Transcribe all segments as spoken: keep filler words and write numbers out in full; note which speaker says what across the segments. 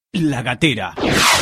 Speaker 1: La Gatera.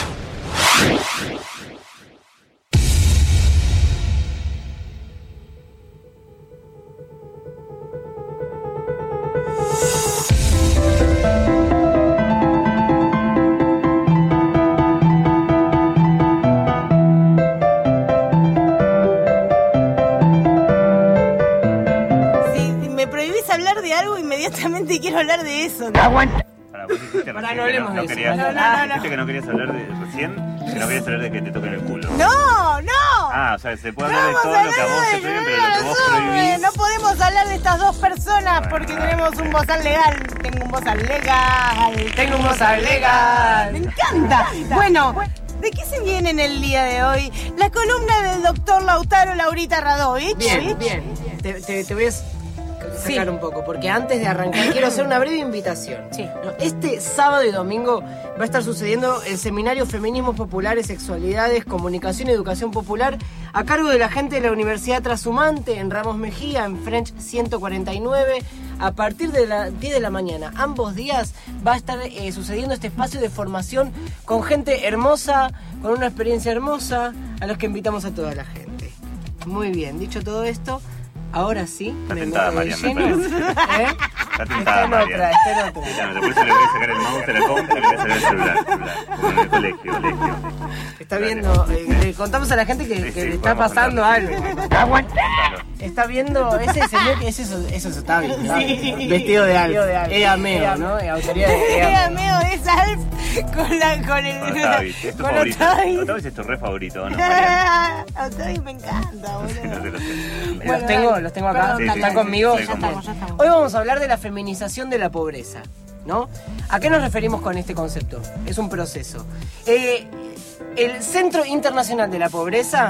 Speaker 2: Si me prohibís hablar de algo, inmediatamente quiero hablar de eso.
Speaker 3: Aguanta.
Speaker 4: Vos dijiste
Speaker 2: Pará,
Speaker 4: recién
Speaker 2: no
Speaker 4: que
Speaker 2: hablemos
Speaker 4: no,
Speaker 2: de
Speaker 4: no
Speaker 2: eso.
Speaker 4: querías,
Speaker 2: No, no, no, no.
Speaker 4: dijiste que no querías hablar de recién, que no querías hablar de que te toquen el culo.
Speaker 2: ¡No, no!
Speaker 4: Ah, o sea, se puede
Speaker 2: No
Speaker 4: hablar de
Speaker 2: vamos
Speaker 4: todo
Speaker 2: a
Speaker 4: lo que a vos
Speaker 2: hablar
Speaker 4: te
Speaker 2: de
Speaker 4: prohíben,
Speaker 2: eso,
Speaker 4: pero lo que vos
Speaker 2: no,
Speaker 4: prohibís.
Speaker 2: no podemos hablar de estas dos personas
Speaker 4: Bueno,
Speaker 2: porque
Speaker 4: dale,
Speaker 2: tenemos un
Speaker 4: dale.
Speaker 2: bozal legal. Tengo un bozal legal.
Speaker 3: Tengo un bozal legal.
Speaker 2: Me encanta. Bueno, ¿de qué se viene en el día de hoy? La columna del doctor Lautaro Laurita Radovich.
Speaker 3: Bien, bien. Te, te, te voy a sacar
Speaker 2: Sí.
Speaker 3: un poco, porque antes de arrancar quiero hacer una breve invitación.
Speaker 2: Sí.
Speaker 3: No, Este sábado y domingo va a estar sucediendo el seminario Feminismos Populares, Sexualidades, Comunicación y Educación Popular a cargo de la gente de la Universidad Trashumante en Ramos Mejía, en French ciento cuarenta y nueve, a partir de las diez de la mañana. Ambos días va a estar eh, sucediendo este espacio de formación con gente hermosa, con una experiencia hermosa, a los que invitamos a toda la gente. Muy bien, dicho todo esto, ahora sí,
Speaker 4: Está
Speaker 3: me
Speaker 4: tentada,
Speaker 3: meto de
Speaker 4: Marian, me
Speaker 3: lleno.
Speaker 4: parece.
Speaker 3: ¿Eh?
Speaker 4: Está
Speaker 3: Está
Speaker 4: tentada,
Speaker 3: en
Speaker 4: Marian.
Speaker 3: otra, está en otra.
Speaker 4: Sí, claro, por eso le voy a sacar el mouse de la compu y le voy a sacar el celular. celular. Como en el colegio, colegio.
Speaker 3: Está
Speaker 4: Dale.
Speaker 3: viendo, eh, le contamos a la gente que,
Speaker 4: Sí,
Speaker 3: que
Speaker 4: sí,
Speaker 3: le está
Speaker 4: podemos
Speaker 3: pasando
Speaker 4: contarle,
Speaker 3: algo.
Speaker 4: sí, sí.
Speaker 3: Aguanta.
Speaker 4: Claro.
Speaker 3: Está viendo, ese señor, ese es eso, eso es Otavio, ¿no?
Speaker 2: Sí.
Speaker 3: Vestido de Alf. Ea Meo, ¿no? Eh, Autoridad de
Speaker 2: Ea
Speaker 3: Ea Meo.
Speaker 2: Meo es Alf con, la, con el...
Speaker 4: Con Otavich, es tu
Speaker 2: con
Speaker 4: favorito.
Speaker 2: Otavich.
Speaker 4: Otavich es tu re favorito, ¿no, Marian?
Speaker 2: Otavich me encanta,
Speaker 4: No sé, no
Speaker 2: boludo.
Speaker 4: sé, no sé.
Speaker 3: Los
Speaker 2: Bueno,
Speaker 3: tengo,
Speaker 2: dale.
Speaker 3: los tengo acá.
Speaker 2: Perdón,
Speaker 4: Sí, sí,
Speaker 3: ¿Están
Speaker 4: sí,
Speaker 3: conmigo?
Speaker 4: sí,
Speaker 2: Ya estamos, ya estamos.
Speaker 3: Hoy vamos a hablar de la feminización de la pobreza, ¿no? ¿A qué nos referimos con este concepto? Es un proceso. Eh, el Centro Internacional de la Pobreza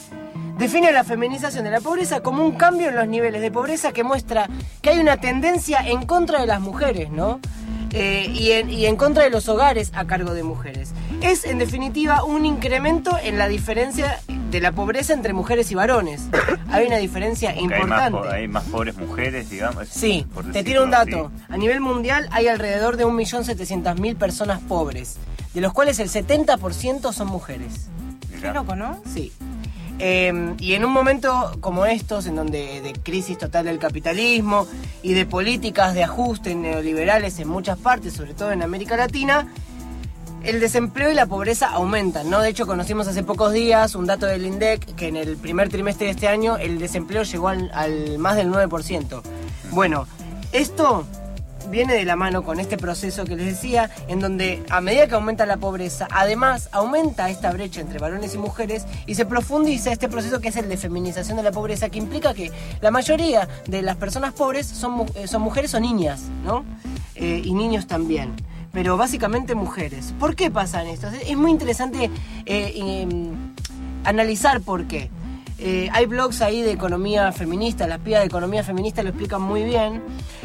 Speaker 3: define la feminización de la pobreza como un cambio en los niveles de pobreza que muestra que hay una tendencia en contra de las mujeres, ¿no? Eh, y, en, y en contra de los hogares a cargo de mujeres. Es, en definitiva, un incremento en la diferencia de la pobreza entre mujeres y varones. Hay una diferencia
Speaker 4: Porque hay más,
Speaker 3: importante.
Speaker 4: po- hay más pobres mujeres, digamos.
Speaker 3: Sí,
Speaker 4: por
Speaker 3: te
Speaker 4: decirlo
Speaker 3: tiro un dato.
Speaker 4: así.
Speaker 3: A nivel mundial hay alrededor de un millón setecientos mil personas pobres, de los cuales el setenta por ciento son mujeres.
Speaker 4: Mirá.
Speaker 2: Qué loco, ¿no?
Speaker 3: Sí. Eh, y en un momento como estos, en donde de crisis total del capitalismo y de políticas de ajuste neoliberales en muchas partes, sobre todo en América Latina, el desempleo y la pobreza aumentan, ¿no? De hecho, conocimos hace pocos días un dato del INDEC que en el primer trimestre de este año el desempleo llegó al, al más del nueve por ciento. Bueno, esto viene de la mano con este proceso que les decía, en donde a medida que aumenta la pobreza, además aumenta esta brecha entre varones y mujeres y se profundiza este proceso que es el de feminización de la pobreza, que implica que la mayoría de las personas pobres son, mu- eh, son mujeres o niñas, ¿no? Eh, y niños también. Pero básicamente mujeres. ¿Por qué pasan esto? Es muy interesante eh, eh, analizar por qué. Eh, hay blogs ahí de economía feminista, las pibas de economía feminista lo explican muy bien.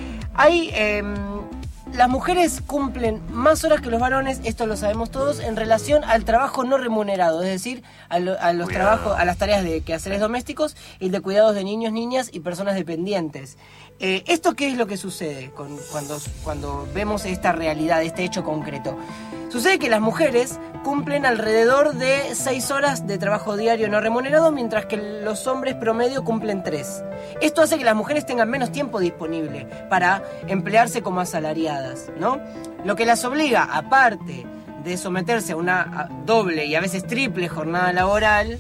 Speaker 3: Hay, eh, las mujeres cumplen más horas que los varones, esto lo sabemos todos, en relación al trabajo no remunerado, es decir, a, lo- a los
Speaker 4: Cuidado.
Speaker 3: trabajos, a las tareas de quehaceres domésticos y de cuidados de niños, niñas y personas dependientes. Eh, ¿Esto qué es lo que sucede con, cuando, cuando vemos esta realidad, este hecho concreto? Sucede que las mujeres cumplen alrededor de seis horas de trabajo diario no remunerado, mientras que los hombres promedio cumplen tres. Esto hace que las mujeres tengan menos tiempo disponible para emplearse como asalariadas, ¿no? Lo que las obliga, aparte de someterse a una a, doble y a veces triple jornada laboral,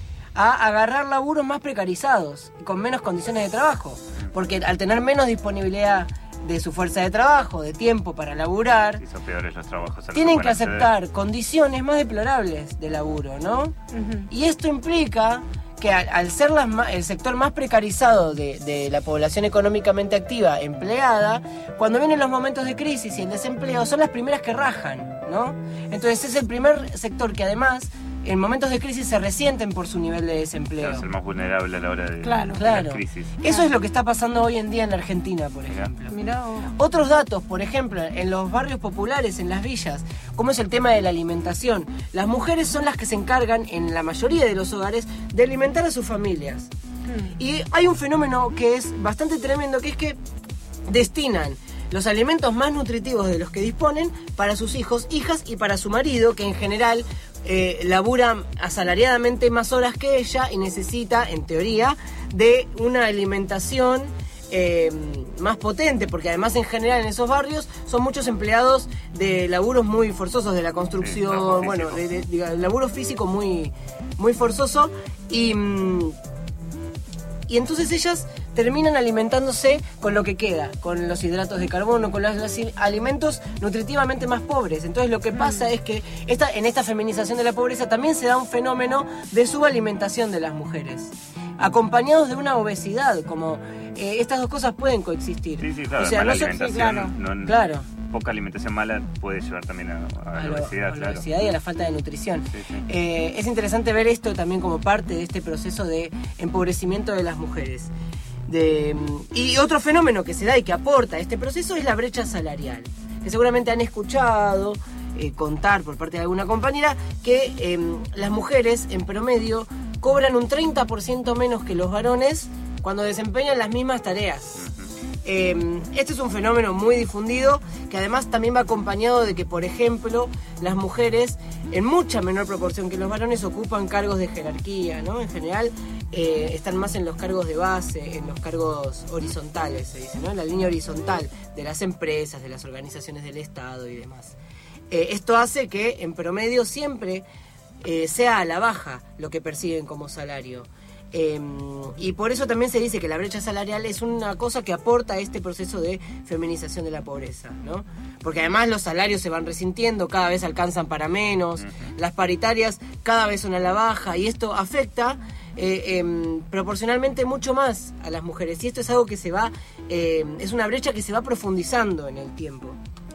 Speaker 3: a agarrar laburos más precarizados y con menos condiciones de trabajo. Porque al tener menos disponibilidad de su fuerza de trabajo, de tiempo para laburar,
Speaker 4: Sí, son peores los trabajos. a los
Speaker 3: tienen que
Speaker 4: pueden acceder.
Speaker 3: aceptar condiciones más deplorables de laburo, ¿no?
Speaker 2: Ujú.
Speaker 3: Y esto implica que al, al ser las ma- el sector más precarizado de, de la población económicamente activa, empleada, cuando vienen los momentos de crisis y el desempleo, son las primeras que rajan, ¿no? Entonces es el primer sector que además, en momentos de crisis, se resienten por su nivel de desempleo.
Speaker 4: Claro, es el más vulnerable a la hora de,
Speaker 2: Claro.
Speaker 4: de
Speaker 3: Claro.
Speaker 4: las crisis.
Speaker 3: Eso es lo que está pasando hoy en día en la Argentina, por
Speaker 4: Mirá.
Speaker 3: ejemplo.
Speaker 2: Mirá vos.
Speaker 3: Otros datos, por ejemplo, en los barrios populares, en las villas, como es el tema de la alimentación. Las mujeres son las que se encargan, en la mayoría de los hogares, de alimentar a sus familias.
Speaker 2: Hmm.
Speaker 3: Y hay un fenómeno que es bastante tremendo, que es que destinan los alimentos más nutritivos de los que disponen para sus hijos, hijas y para su marido, que en general eh, labura asalariadamente más horas que ella y necesita, en teoría, de una alimentación eh, más potente, porque además en general en esos barrios son muchos empleados de laburos muy forzosos, de la construcción, sí, bueno, de, de, de laburo físico muy, muy forzoso, y, y entonces ellas terminan alimentándose con lo que queda, con los hidratos de carbono, con los, los alimentos nutritivamente más pobres. Entonces lo que pasa es que esta, en esta feminización de la pobreza también se da un fenómeno de subalimentación de las mujeres, acompañados de una obesidad, como eh, estas dos cosas pueden coexistir.
Speaker 4: Sí, sí, claro,
Speaker 3: o sea,
Speaker 4: mala
Speaker 3: no son,
Speaker 4: alimentación,
Speaker 3: claro,
Speaker 4: no,
Speaker 3: claro.
Speaker 4: Poca alimentación mala puede llevar también a, a,
Speaker 3: a
Speaker 4: la
Speaker 3: lo,
Speaker 4: obesidad,
Speaker 3: a la
Speaker 4: claro.
Speaker 3: obesidad y a la falta de nutrición.
Speaker 4: Sí, sí.
Speaker 3: Eh, es interesante ver esto también como parte de este proceso de empobrecimiento de las mujeres. De, y otro fenómeno que se da y que aporta a este proceso es la brecha salarial, que seguramente han escuchado eh, contar por parte de alguna compañera que eh, las mujeres en promedio cobran un treinta por ciento menos que los varones cuando desempeñan las mismas tareas. Eh, este es un fenómeno muy difundido que además también va acompañado de que, por ejemplo, las mujeres en mucha menor proporción que los varones ocupan cargos de jerarquía, ¿no? En general eh, están más en los cargos de base, en los cargos horizontales, se dice, ¿no? En la línea horizontal de las empresas, de las organizaciones del Estado y demás. Eh, esto hace que en promedio siempre eh, sea a la baja lo que perciben como salario. Eh, y por eso también se dice que la brecha salarial es una cosa que aporta a este proceso de feminización de la pobreza, ¿no? Porque además los salarios se van resintiendo, cada vez alcanzan para menos, uh-huh. Las paritarias cada vez son a la baja y esto afecta eh, eh, proporcionalmente mucho más a las mujeres y esto es algo que se va, eh, es una brecha que se va profundizando en el tiempo.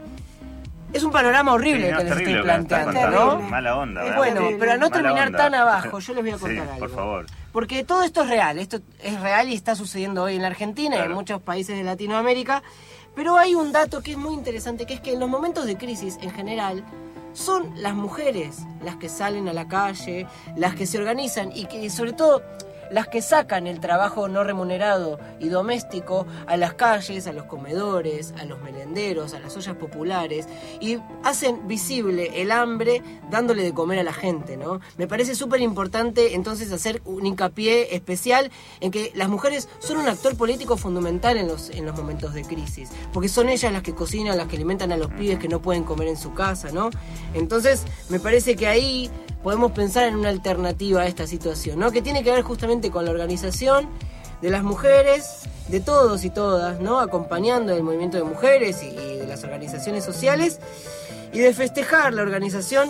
Speaker 3: Es un panorama horrible sí, no, que les estoy planteando, ¿no?
Speaker 4: Mala onda, ¿verdad?
Speaker 3: Bueno, pero a no
Speaker 4: Mala
Speaker 3: terminar
Speaker 4: onda.
Speaker 3: tan abajo, yo les voy a contar
Speaker 4: sí,
Speaker 3: algo.
Speaker 4: por favor.
Speaker 3: Porque todo esto es real, esto es real y está sucediendo hoy en la Argentina
Speaker 4: claro.
Speaker 3: y en muchos países de Latinoamérica, pero hay un dato que es muy interesante, que es que en los momentos de crisis, en general, son las mujeres las que salen a la calle, las que se organizan y que sobre todo las que sacan el trabajo no remunerado y doméstico a las calles, a los comedores, a los merenderos, a las ollas populares y hacen visible el hambre dándole de comer a la gente, ¿no? Me parece súper importante entonces hacer un hincapié especial en que las mujeres son un actor político fundamental en los, en los momentos de crisis, porque son ellas las que cocinan, las que alimentan a los pibes que no pueden comer en su casa, ¿no? Entonces me parece que ahí podemos pensar en una alternativa a esta situación, ¿no? Que tiene que ver justamente con la organización de las mujeres, de todos y todas, ¿no? Acompañando el movimiento de mujeres y, y de las organizaciones sociales y de festejar la organización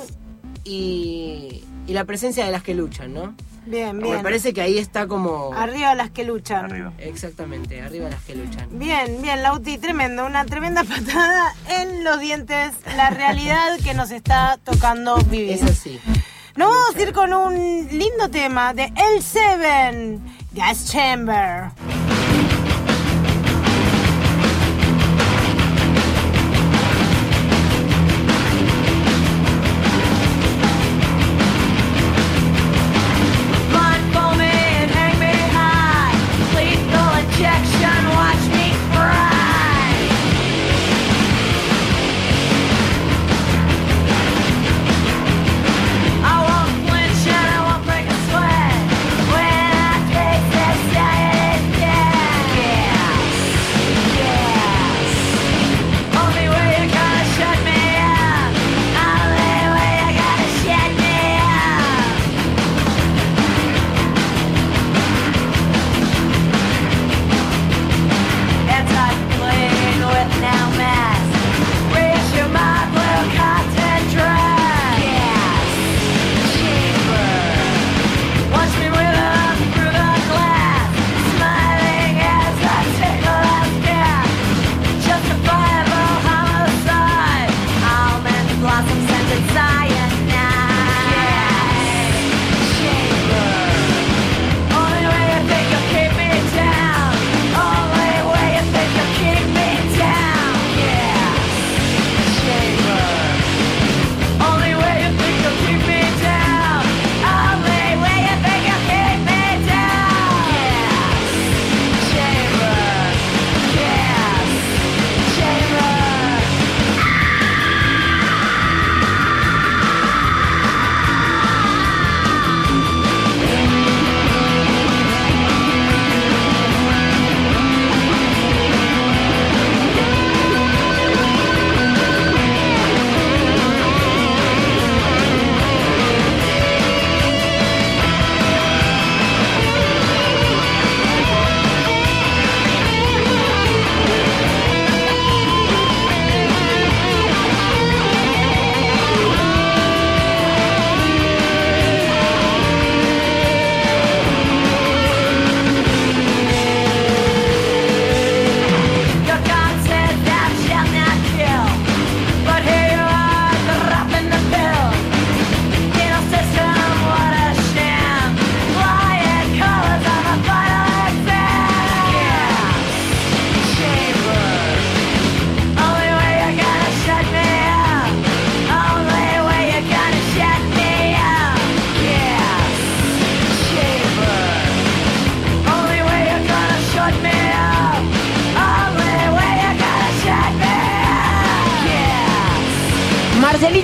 Speaker 3: y, y la presencia de las que luchan, ¿no?
Speaker 2: Bien, bien.
Speaker 3: Me parece que ahí está como...
Speaker 2: Arriba las que luchan.
Speaker 4: Arriba.
Speaker 3: Exactamente, arriba las que luchan.
Speaker 2: Bien, bien, Lauti, tremendo. Una tremenda patada en los dientes. La realidad que nos está tocando vivir.
Speaker 3: Es así.
Speaker 2: Nos vamos a ir con un lindo tema de L siete, Gas Chamber. Chamber.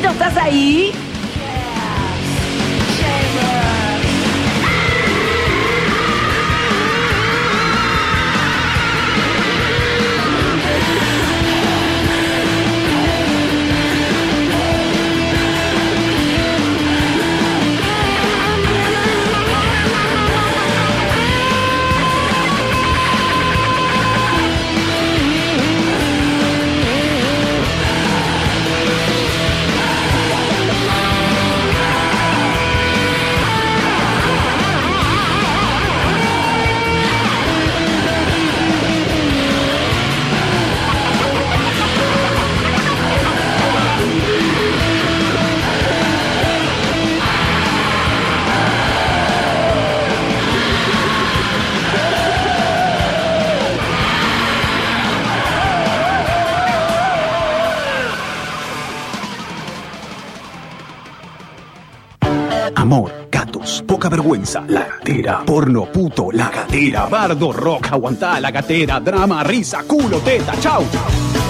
Speaker 1: Nachito, ¿estás ahí?
Speaker 5: Amor, gatos, poca vergüenza, la gatera, porno, puto, la gatera, bardo, rock, aguantá la gatera, drama, risa, culo, teta, chau.